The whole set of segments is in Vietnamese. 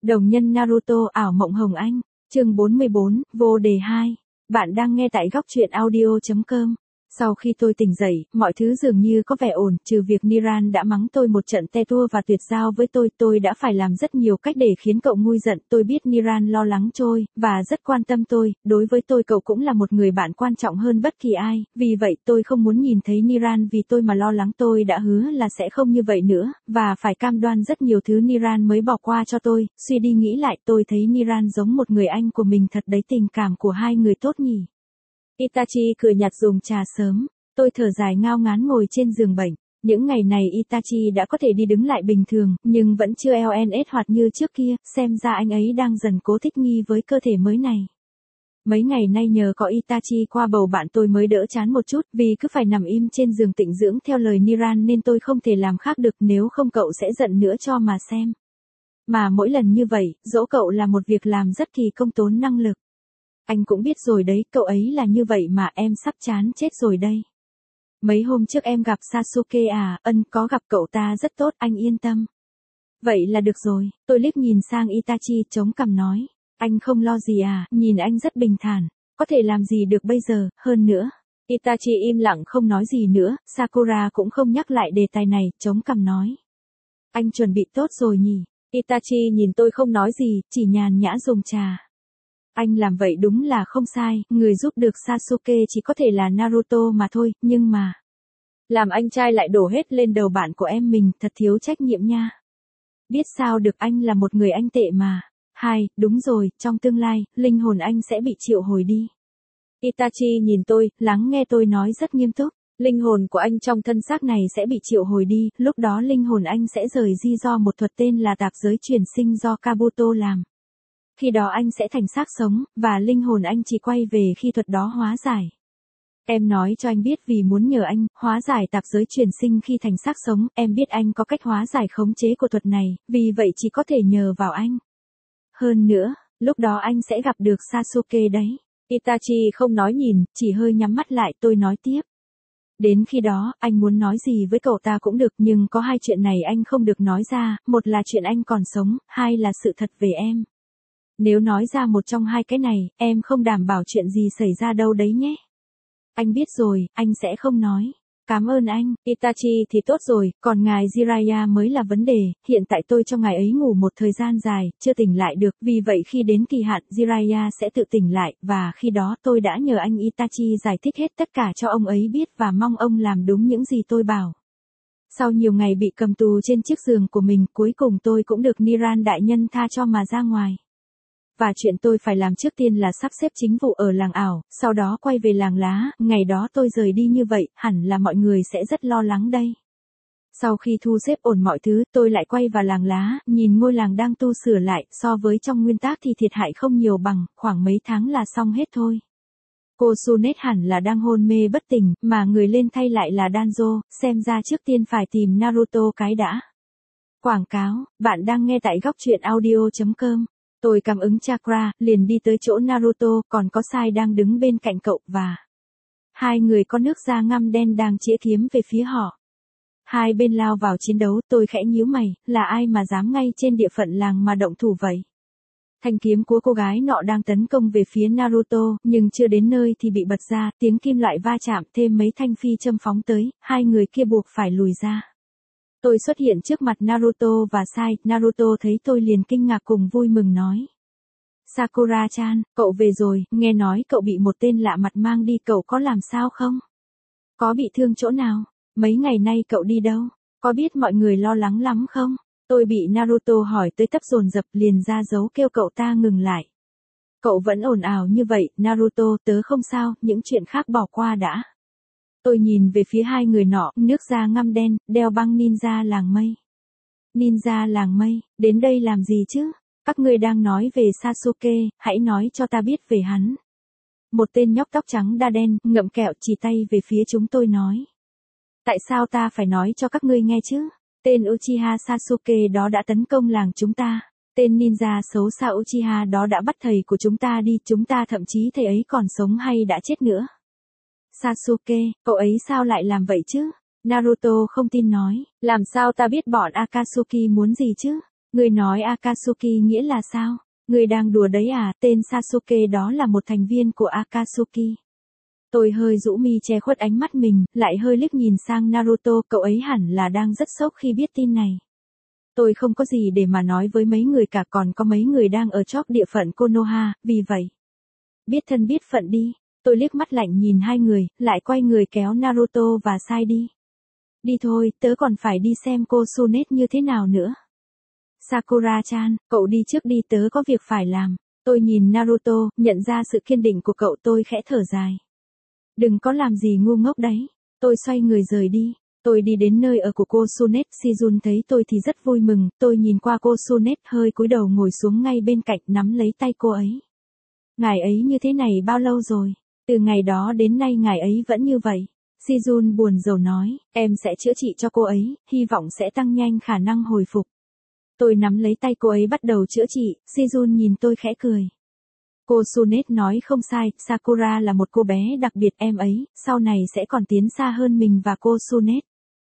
Đồng nhân Naruto ảo mộng hồng anh, chương 44, vô đề 2. Bạn đang nghe tại góc truyện audio.com. Sau khi tôi tỉnh dậy, mọi thứ dường như có vẻ ổn, trừ việc Niran đã mắng tôi một trận te tua và tuyệt giao với tôi đã phải làm rất nhiều cách để khiến cậu nguôi giận. Tôi biết Niran lo lắng tôi, và rất quan tâm tôi, đối với tôi cậu cũng là một người bạn quan trọng hơn bất kỳ ai, vì vậy tôi không muốn nhìn thấy Niran vì tôi mà lo lắng. Tôi đã hứa là sẽ không như vậy nữa, và phải cam đoan rất nhiều thứ Niran mới bỏ qua cho tôi. Suy đi nghĩ lại tôi thấy Niran giống một người anh của mình thật đấy, tình cảm của hai người tốt nhỉ. Itachi cười nhạt dùng trà sớm, tôi thở dài ngao ngán ngồi trên giường bệnh. Những ngày này Itachi đã có thể đi đứng lại bình thường, nhưng vẫn chưa LNS hoạt như trước kia, xem ra anh ấy đang dần cố thích nghi với cơ thể mới này. Mấy ngày nay nhờ có Itachi qua bầu bạn tôi mới đỡ chán một chút, vì cứ phải nằm im trên giường tịnh dưỡng theo lời Niran nên tôi không thể làm khác được, nếu không cậu sẽ giận nữa cho mà xem. Mà mỗi lần như vậy, dỗ cậu là một việc làm rất kỳ công tốn năng lực. Anh cũng biết rồi đấy, cậu ấy là như vậy mà em sắp chán chết rồi đây. Mấy hôm trước em gặp Sasuke à, có gặp cậu ta rất tốt, anh yên tâm. Vậy là được rồi, tôi liếc nhìn sang Itachi chống cằm nói. Anh không lo gì à, nhìn anh rất bình thản, có thể làm gì được bây giờ, hơn nữa. Itachi im lặng không nói gì nữa, Sakura cũng không nhắc lại đề tài này, chống cằm nói. Anh chuẩn bị tốt rồi nhỉ? Itachi nhìn tôi không nói gì, chỉ nhàn nhã dùng trà. Anh làm vậy đúng là không sai, người giúp được Sasuke chỉ có thể là Naruto mà thôi, nhưng mà làm anh trai lại đổ hết lên đầu bạn của em mình, thật thiếu trách nhiệm nha. Biết sao được, anh là một người anh tệ mà. Đúng rồi, trong tương lai, linh hồn anh sẽ bị triệu hồi đi. Itachi nhìn tôi, lắng nghe tôi nói rất nghiêm túc. Linh hồn của anh trong thân xác này sẽ bị triệu hồi đi, lúc đó linh hồn anh sẽ rời di do một thuật tên là tạp giới truyền sinh do Kabuto làm. Khi đó anh sẽ thành xác sống, và linh hồn anh chỉ quay về khi thuật đó hóa giải. Em nói cho anh biết vì muốn nhờ anh hóa giải tạp giới truyền sinh khi thành xác sống, em biết anh có cách hóa giải khống chế của thuật này, vì vậy chỉ có thể nhờ vào anh. Hơn nữa, lúc đó anh sẽ gặp được Sasuke đấy. Itachi không nói nhìn, chỉ hơi nhắm mắt lại, tôi nói tiếp. Đến khi đó, anh muốn nói gì với cậu ta cũng được, nhưng có hai chuyện này anh không được nói ra, một là chuyện anh còn sống, hai là sự thật về em. Nếu nói ra một trong hai cái này, em không đảm bảo chuyện gì xảy ra đâu đấy nhé. Anh biết rồi, anh sẽ không nói. Cảm ơn anh, Itachi thì tốt rồi, còn ngài Jiraiya mới là vấn đề, hiện tại tôi cho ngài ấy ngủ một thời gian dài, chưa tỉnh lại được, vì vậy khi đến kỳ hạn Jiraiya sẽ tự tỉnh lại, và khi đó tôi đã nhờ anh Itachi giải thích hết tất cả cho ông ấy biết và mong ông làm đúng những gì tôi bảo. Sau nhiều ngày bị cầm tù trên chiếc giường của mình, cuối cùng tôi cũng được Niran đại nhân tha cho mà ra ngoài. Và chuyện tôi phải làm trước tiên là sắp xếp chính vụ ở làng ảo, sau đó quay về làng lá, ngày đó tôi rời đi như vậy, hẳn là mọi người sẽ rất lo lắng đây. Sau khi thu xếp ổn mọi thứ, tôi lại quay vào làng lá, nhìn ngôi làng đang tu sửa lại, so với trong nguyên tác thì thiệt hại không nhiều bằng, khoảng mấy tháng là xong hết thôi. Cô Sunet hẳn là đang hôn mê bất tỉnh, mà người lên thay lại là Danzo, xem ra trước tiên phải tìm Naruto cái đã. Quảng cáo, bạn đang nghe tại góc truyện audio.com. Tôi cảm ứng chakra, liền đi tới chỗ Naruto, còn có Sai đang đứng bên cạnh cậu, và hai người có nước da ngăm đen đang chĩa kiếm về phía họ. Hai bên lao vào chiến đấu, tôi khẽ nhíu mày, là ai mà dám ngay trên địa phận làng mà động thủ vậy? Thanh kiếm của cô gái nọ đang tấn công về phía Naruto, nhưng chưa đến nơi thì bị bật ra, tiếng kim loại va chạm, thêm mấy thanh phi châm phóng tới, hai người kia buộc phải lùi ra. Tôi xuất hiện trước mặt Naruto và Sai, Naruto thấy tôi liền kinh ngạc cùng vui mừng nói. Sakura-chan, cậu về rồi, nghe nói cậu bị một tên lạ mặt mang đi, cậu có làm sao không? Có bị thương chỗ nào? Mấy ngày nay cậu đi đâu? Có biết mọi người lo lắng lắm không? Tôi bị Naruto hỏi tới tấp dồn dập, liền ra dấu kêu cậu ta ngừng lại. Cậu vẫn ồn ào như vậy, Naruto, tớ không sao, những chuyện khác bỏ qua đã. Tôi nhìn về phía hai người nọ, nước da ngăm đen, đeo băng ninja làng mây. Ninja làng mây, đến đây làm gì chứ? Các ngươi đang nói về Sasuke, hãy nói cho ta biết về hắn. Một tên nhóc tóc trắng da đen, ngậm kẹo chỉ tay về phía chúng tôi nói. Tại sao ta phải nói cho các ngươi nghe chứ? Tên Uchiha Sasuke đó đã tấn công làng chúng ta. Tên ninja xấu xa Uchiha đó đã bắt thầy của chúng ta đi, chúng ta thậm chí thầy ấy còn sống hay đã chết nữa. Sasuke, cậu ấy sao lại làm vậy chứ? Naruto không tin nói, làm sao ta biết bọn Akatsuki muốn gì chứ? Ngươi nói Akatsuki nghĩa là sao? Ngươi đang đùa đấy à? Tên Sasuke đó là một thành viên của Akatsuki. Tôi hơi rũ mi che khuất ánh mắt mình, lại hơi liếc nhìn sang Naruto, cậu ấy hẳn là đang rất sốc khi biết tin này. Tôi không có gì để mà nói với mấy người cả, còn có mấy người đang ở chóp địa phận Konoha, vì vậy. Biết thân biết phận đi, tôi liếc mắt lạnh nhìn hai người, lại quay người kéo Naruto và Sai đi. Đi thôi, tớ còn phải đi xem cô Tsunade như thế nào nữa. Sakura-chan, cậu đi trước đi, tớ có việc phải làm. Tôi nhìn Naruto, nhận ra sự kiên định của cậu, tôi khẽ thở dài. Đừng có làm gì ngu ngốc đấy. Tôi xoay người rời đi. Tôi đi đến nơi ở của cô Tsunade, Shizun thấy tôi thì rất vui mừng, tôi nhìn qua cô Tsunade hơi cúi đầu ngồi xuống ngay bên cạnh nắm lấy tay cô ấy. Ngài ấy như thế này bao lâu rồi? Từ ngày đó đến nay ngài ấy vẫn như vậy. Shizun buồn rầu nói, em sẽ chữa trị cho cô ấy, hy vọng sẽ tăng nhanh khả năng hồi phục. Tôi nắm lấy tay cô ấy bắt đầu chữa trị, Shizun nhìn tôi khẽ cười. Cô Tsunade nói không sai, Sakura là một cô bé đặc biệt, em ấy, sau này sẽ còn tiến xa hơn mình và cô Tsunade.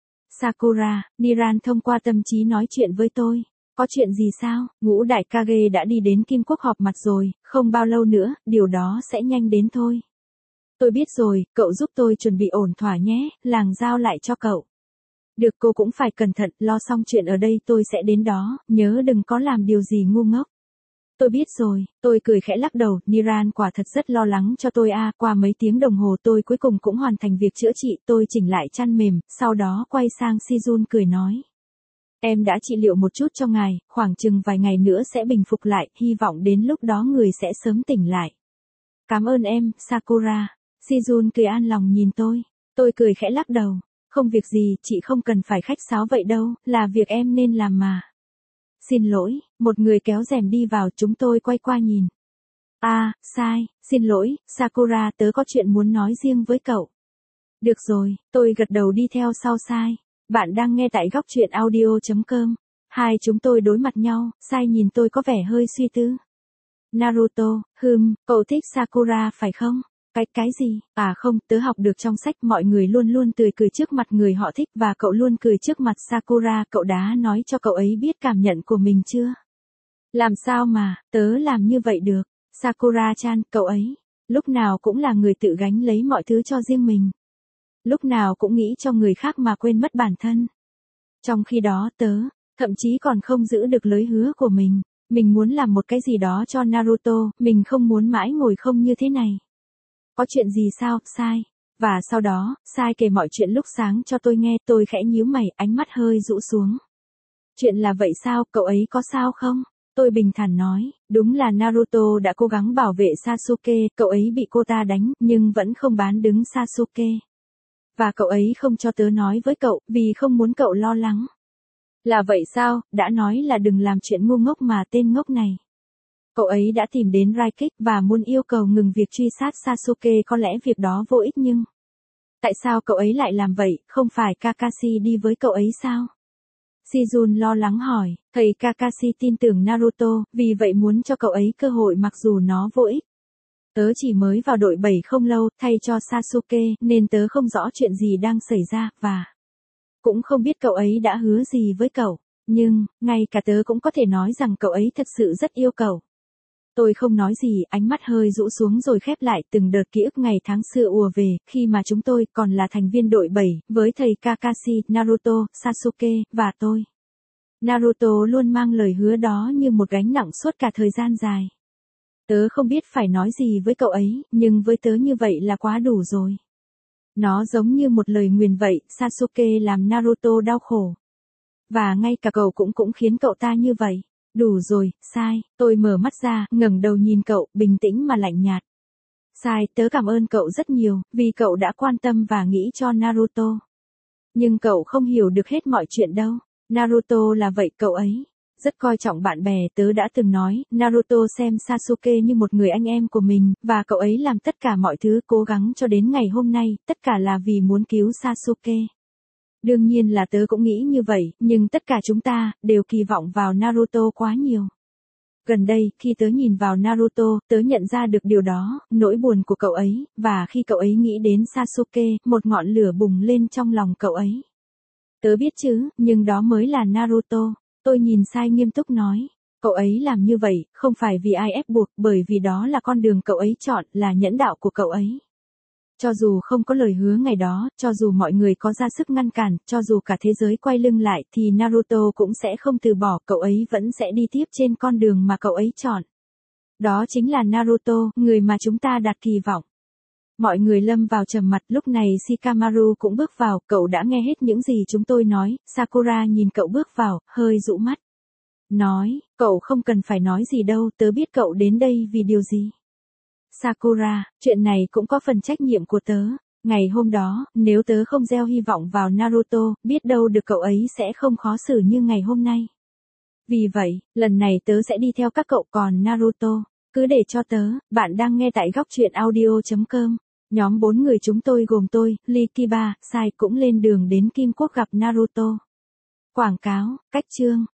Sakura, Niran thông qua tâm trí nói chuyện với tôi. Có chuyện gì sao? Ngũ đại Kage đã đi đến Kim Quốc họp mặt rồi, không bao lâu nữa, điều đó sẽ nhanh đến thôi. Tôi biết rồi, cậu giúp tôi chuẩn bị ổn thỏa nhé, làng giao lại cho cậu. Được, cô cũng phải cẩn thận, lo xong chuyện ở đây tôi sẽ đến đó, nhớ đừng có làm điều gì ngu ngốc. Tôi biết rồi, tôi cười khẽ lắc đầu, Niran quả thật rất lo lắng cho tôi à, qua mấy tiếng đồng hồ tôi cuối cùng cũng hoàn thành việc chữa trị, tôi chỉnh lại chăn mềm, sau đó quay sang Shizun cười nói. Em đã trị liệu một chút cho ngài, khoảng chừng vài ngày nữa sẽ bình phục lại, hy vọng đến lúc đó người sẽ sớm tỉnh lại. Cảm ơn em, Sakura. Shizun cười an lòng nhìn tôi cười khẽ lắc đầu. Không việc gì, chị không cần phải khách sáo vậy đâu, là việc em nên làm mà. Xin lỗi, một người kéo rèm đi vào, chúng tôi quay qua nhìn. Sai, xin lỗi, Sakura, tớ có chuyện muốn nói riêng với cậu. Được rồi, tôi gật đầu đi theo sau Sai. Bạn đang nghe tại góc truyện audio.com. Hai chúng tôi đối mặt nhau, Sai nhìn tôi có vẻ hơi suy tư. Naruto, cậu thích Sakura phải không? Cái gì? À không, tớ học được trong sách mọi người luôn luôn tươi cười trước mặt người họ thích và cậu luôn cười trước mặt Sakura, cậu đã nói cho cậu ấy biết cảm nhận của mình chưa? Làm sao mà, tớ làm như vậy được? Sakura-chan, cậu ấy, lúc nào cũng là người tự gánh lấy mọi thứ cho riêng mình. Lúc nào cũng nghĩ cho người khác mà quên mất bản thân. Trong khi đó tớ, thậm chí còn không giữ được lời hứa của mình. Mình muốn làm một cái gì đó cho Naruto, mình không muốn mãi ngồi không như thế này. Có chuyện gì sao, Sai? Và sau đó, Sai kể mọi chuyện lúc sáng cho tôi nghe, tôi khẽ nhíu mày, ánh mắt hơi rũ xuống. Chuyện là vậy sao, cậu ấy có sao không? Tôi bình thản nói, đúng là Naruto đã cố gắng bảo vệ Sasuke, cậu ấy bị cô ta đánh, nhưng vẫn không bán đứng Sasuke. Và cậu ấy không cho tớ nói với cậu, vì không muốn cậu lo lắng. Là vậy sao, đã nói là đừng làm chuyện ngu ngốc mà tên ngốc này. Cậu ấy đã tìm đến Raikik và muốn yêu cầu ngừng việc truy sát Sasuke, có lẽ việc đó vô ích nhưng... Tại sao cậu ấy lại làm vậy, không phải Kakashi đi với cậu ấy sao? Shizun lo lắng hỏi, thầy Kakashi tin tưởng Naruto, vì vậy muốn cho cậu ấy cơ hội mặc dù nó vô ích. Tớ chỉ mới vào đội 7 không lâu, thay cho Sasuke, nên tớ không rõ chuyện gì đang xảy ra, và... Cũng không biết cậu ấy đã hứa gì với cậu, nhưng, ngay cả tớ cũng có thể nói rằng cậu ấy thật sự rất yêu cậu. Tôi không nói gì, ánh mắt hơi rũ xuống rồi khép lại, từng đợt ký ức ngày tháng xưa ùa về, khi mà chúng tôi còn là thành viên đội 7, với thầy Kakashi, Naruto, Sasuke, và tôi. Naruto luôn mang lời hứa đó như một gánh nặng suốt cả thời gian dài. Tớ không biết phải nói gì với cậu ấy, nhưng với tớ như vậy là quá đủ rồi. Nó giống như một lời nguyền vậy, Sasuke làm Naruto đau khổ. Và ngay cả cậu cũng khiến cậu ta như vậy. Đủ rồi, Sai, tôi mở mắt ra, ngẩng đầu nhìn cậu, bình tĩnh mà lạnh nhạt. Sai, tớ cảm ơn cậu rất nhiều, vì cậu đã quan tâm và nghĩ cho Naruto. Nhưng cậu không hiểu được hết mọi chuyện đâu. Naruto là vậy, cậu ấy rất coi trọng bạn bè, tớ đã từng nói, Naruto xem Sasuke như một người anh em của mình, và cậu ấy làm tất cả mọi thứ cố gắng cho đến ngày hôm nay, tất cả là vì muốn cứu Sasuke. Đương nhiên là tớ cũng nghĩ như vậy, nhưng tất cả chúng ta, đều kỳ vọng vào Naruto quá nhiều. Gần đây, khi tớ nhìn vào Naruto, tớ nhận ra được điều đó, nỗi buồn của cậu ấy, và khi cậu ấy nghĩ đến Sasuke, một ngọn lửa bùng lên trong lòng cậu ấy. Tớ biết chứ, nhưng đó mới là Naruto. Tôi nhìn Sai nghiêm túc nói. Cậu ấy làm như vậy, không phải vì ai ép buộc, bởi vì đó là con đường cậu ấy chọn, là nhẫn đạo của cậu ấy. Cho dù không có lời hứa ngày đó, cho dù mọi người có ra sức ngăn cản, cho dù cả thế giới quay lưng lại, thì Naruto cũng sẽ không từ bỏ, cậu ấy vẫn sẽ đi tiếp trên con đường mà cậu ấy chọn. Đó chính là Naruto, người mà chúng ta đặt kỳ vọng. Mọi người lâm vào trầm mặc, lúc này Shikamaru cũng bước vào, cậu đã nghe hết những gì chúng tôi nói, Sakura nhìn cậu bước vào, hơi dụ mắt. Nói, cậu không cần phải nói gì đâu, tớ biết cậu đến đây vì điều gì. Sakura, chuyện này cũng có phần trách nhiệm của tớ. Ngày hôm đó, nếu tớ không gieo hy vọng vào Naruto, biết đâu được cậu ấy sẽ không khó xử như ngày hôm nay. Vì vậy, lần này tớ sẽ đi theo các cậu, còn Naruto, cứ để cho tớ. Bạn đang nghe tại góc truyện audio.com. Nhóm 4 người chúng tôi gồm tôi, Lee Kiba, Sai cũng lên đường đến Kim Quốc gặp Naruto. Quảng cáo, cách chương.